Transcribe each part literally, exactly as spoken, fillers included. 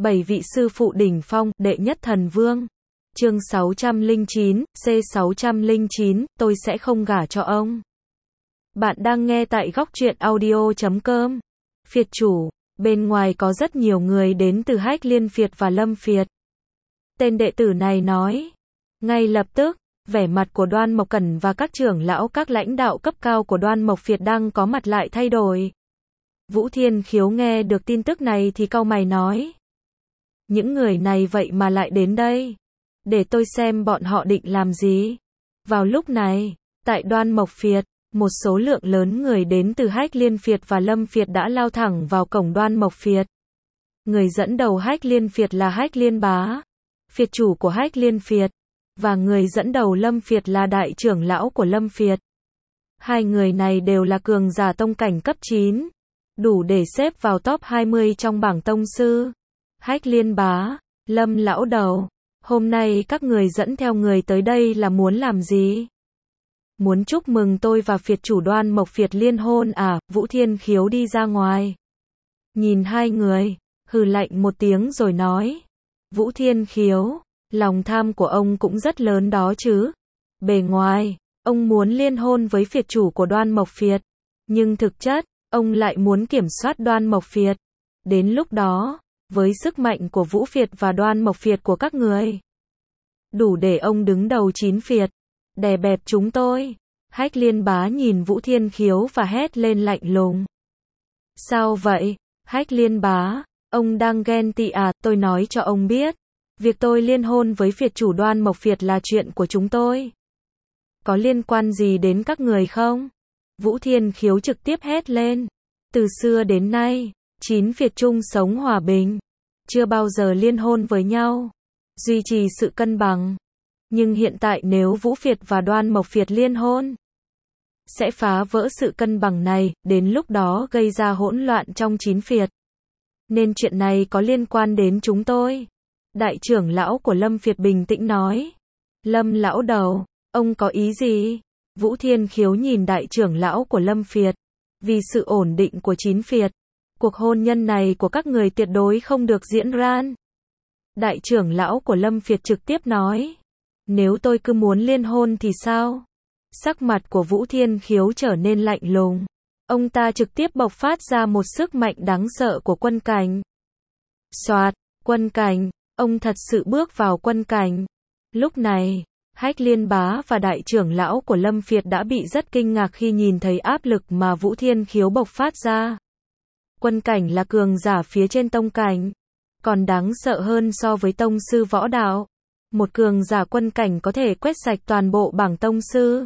Bảy vị sư phụ đỉnh phong, đệ nhất thần vương. Chương sáu trăm lẻ chín, C sáu trăm lẻ chín, tôi sẽ không gả cho ông. Bạn đang nghe tại góc truyện audio chấm com. Phiệt chủ, bên ngoài có rất nhiều người đến từ Hách Liên Phiệt và Lâm Phiệt. Tên đệ tử này nói. Ngay lập tức, vẻ mặt của Đoan Mộc Cẩn và các trưởng lão các lãnh đạo cấp cao của Đoan Mộc Phiệt đang có mặt lại thay đổi. Vũ Thiên Khiếu nghe được tin tức này thì cau mày nói. Những người này vậy mà lại đến đây. Để tôi xem bọn họ định làm gì. Vào lúc này, tại Đoan Mộc Phiệt, một số lượng lớn người đến từ Hách Liên Phiệt và Lâm Phiệt đã lao thẳng vào cổng Đoan Mộc Phiệt. Người dẫn đầu Hách Liên Phiệt là Hách Liên Bá, phiệt chủ của Hách Liên Phiệt, và người dẫn đầu Lâm Phiệt là đại trưởng lão của Lâm Phiệt. Hai người này đều là cường giả tông cảnh cấp chín, đủ để xếp vào top hai mươi trong bảng tông sư. Hách Liên Bá, Lâm lão đầu, hôm nay các người dẫn theo người tới đây là muốn làm gì? Muốn chúc mừng tôi và phiệt chủ Đoan Mộc Phiệt liên hôn à? Vũ Thiên Khiếu đi ra ngoài. Nhìn hai người, hừ lạnh một tiếng rồi nói. Vũ Thiên Khiếu, lòng tham của ông cũng rất lớn đó chứ. Bề ngoài, ông muốn liên hôn với phiệt chủ của Đoan Mộc Phiệt. Nhưng thực chất, ông lại muốn kiểm soát Đoan Mộc Phiệt. Đến lúc đó, với sức mạnh của Vũ Phiệt và Đoan Mộc Phiệt của các người, đủ để ông đứng đầu chín phiệt, đè bẹp chúng tôi. Hách Liên Bá nhìn Vũ Thiên Khiếu và hét lên lạnh lùng. Sao vậy? Hách Liên Bá, ông đang ghen tị à? Tôi nói cho ông biết, việc tôi liên hôn với phiệt chủ Đoan Mộc Phiệt là chuyện của chúng tôi. Có liên quan gì đến các người không? Vũ Thiên Khiếu trực tiếp hét lên. Từ xưa đến nay, chín phiệt chung sống hòa bình, chưa bao giờ liên hôn với nhau, duy trì sự cân bằng. Nhưng hiện tại nếu Vũ Phiệt và Đoan Mộc Phiệt liên hôn, sẽ phá vỡ sự cân bằng này, đến lúc đó gây ra hỗn loạn trong chín phiệt. Nên chuyện này có liên quan đến chúng tôi. Đại trưởng lão của Lâm Phiệt bình tĩnh nói. Lâm lão đầu, ông có ý gì? Vũ Thiên Khiếu nhìn đại trưởng lão của Lâm Phiệt. Vì sự ổn định của chín phiệt, cuộc hôn nhân này của các người tuyệt đối không được diễn ra. Đại trưởng lão của Lâm Phiệt trực tiếp nói. Nếu tôi cứ muốn liên hôn thì sao? Sắc mặt của Vũ Thiên Khiếu trở nên lạnh lùng. Ông ta trực tiếp bộc phát ra một sức mạnh đáng sợ của quân cảnh. Soạt, quân cảnh, ông thật sự bước vào quân cảnh. Lúc này, Hách Liên Bá và đại trưởng lão của Lâm Phiệt đã bị rất kinh ngạc khi nhìn thấy áp lực mà Vũ Thiên Khiếu bộc phát ra. Quân cảnh là cường giả phía trên tông cảnh, còn đáng sợ hơn so với tông sư võ đạo. Một cường giả quân cảnh có thể quét sạch toàn bộ bảng tông sư.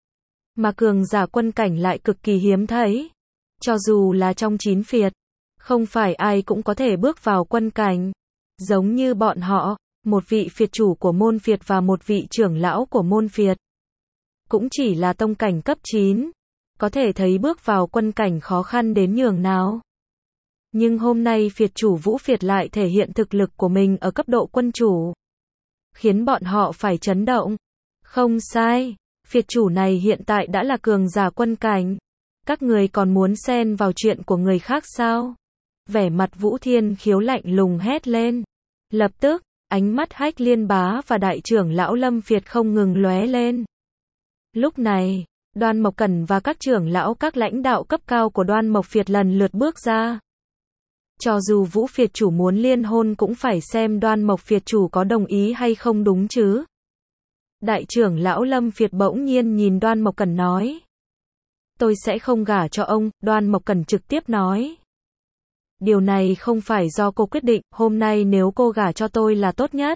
Mà cường giả quân cảnh lại cực kỳ hiếm thấy. Cho dù là trong chín phiệt, không phải ai cũng có thể bước vào quân cảnh. Giống như bọn họ, một vị phiệt chủ của môn phiệt và một vị trưởng lão của môn phiệt, cũng chỉ là tông cảnh cấp chín. Có thể thấy bước vào quân cảnh khó khăn đến nhường nào. Nhưng hôm nay phiệt chủ Vũ Phiệt lại thể hiện thực lực của mình ở cấp độ quân chủ, khiến bọn họ phải chấn động. Không sai, phiệt chủ này hiện tại đã là cường giả quân cảnh. Các người còn muốn xen vào chuyện của người khác sao? Vẻ mặt Vũ Thiên Khiếu lạnh lùng hét lên. Lập tức, ánh mắt Hách Liên Bá và đại trưởng lão Lâm Phiệt không ngừng lóe lên. Lúc này, Đoan Mộc Cẩn và các trưởng lão các lãnh đạo cấp cao của Đoan Mộc Phiệt lần lượt bước ra. Cho dù Vũ Phiệt chủ muốn liên hôn cũng phải xem Đoan Mộc Phiệt chủ có đồng ý hay không đúng chứ. Đại trưởng lão Lâm Phiệt bỗng nhiên nhìn Đoan Mộc Cẩn nói. Tôi sẽ không gả cho ông, Đoan Mộc Cẩn trực tiếp nói. Điều này không phải do cô quyết định, hôm nay nếu cô gả cho tôi là tốt nhất.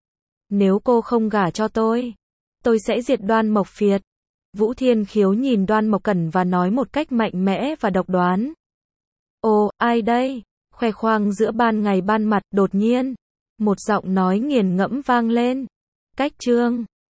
Nếu cô không gả cho tôi, tôi sẽ diệt Đoan Mộc Phiệt. Vũ Thiên Khiếu nhìn Đoan Mộc Cẩn và nói một cách mạnh mẽ và độc đoán. Ồ, ai đây? Khoe khoang giữa ban ngày ban mặt, đột nhiên, một giọng nói nghiền ngẫm vang lên. Cách chương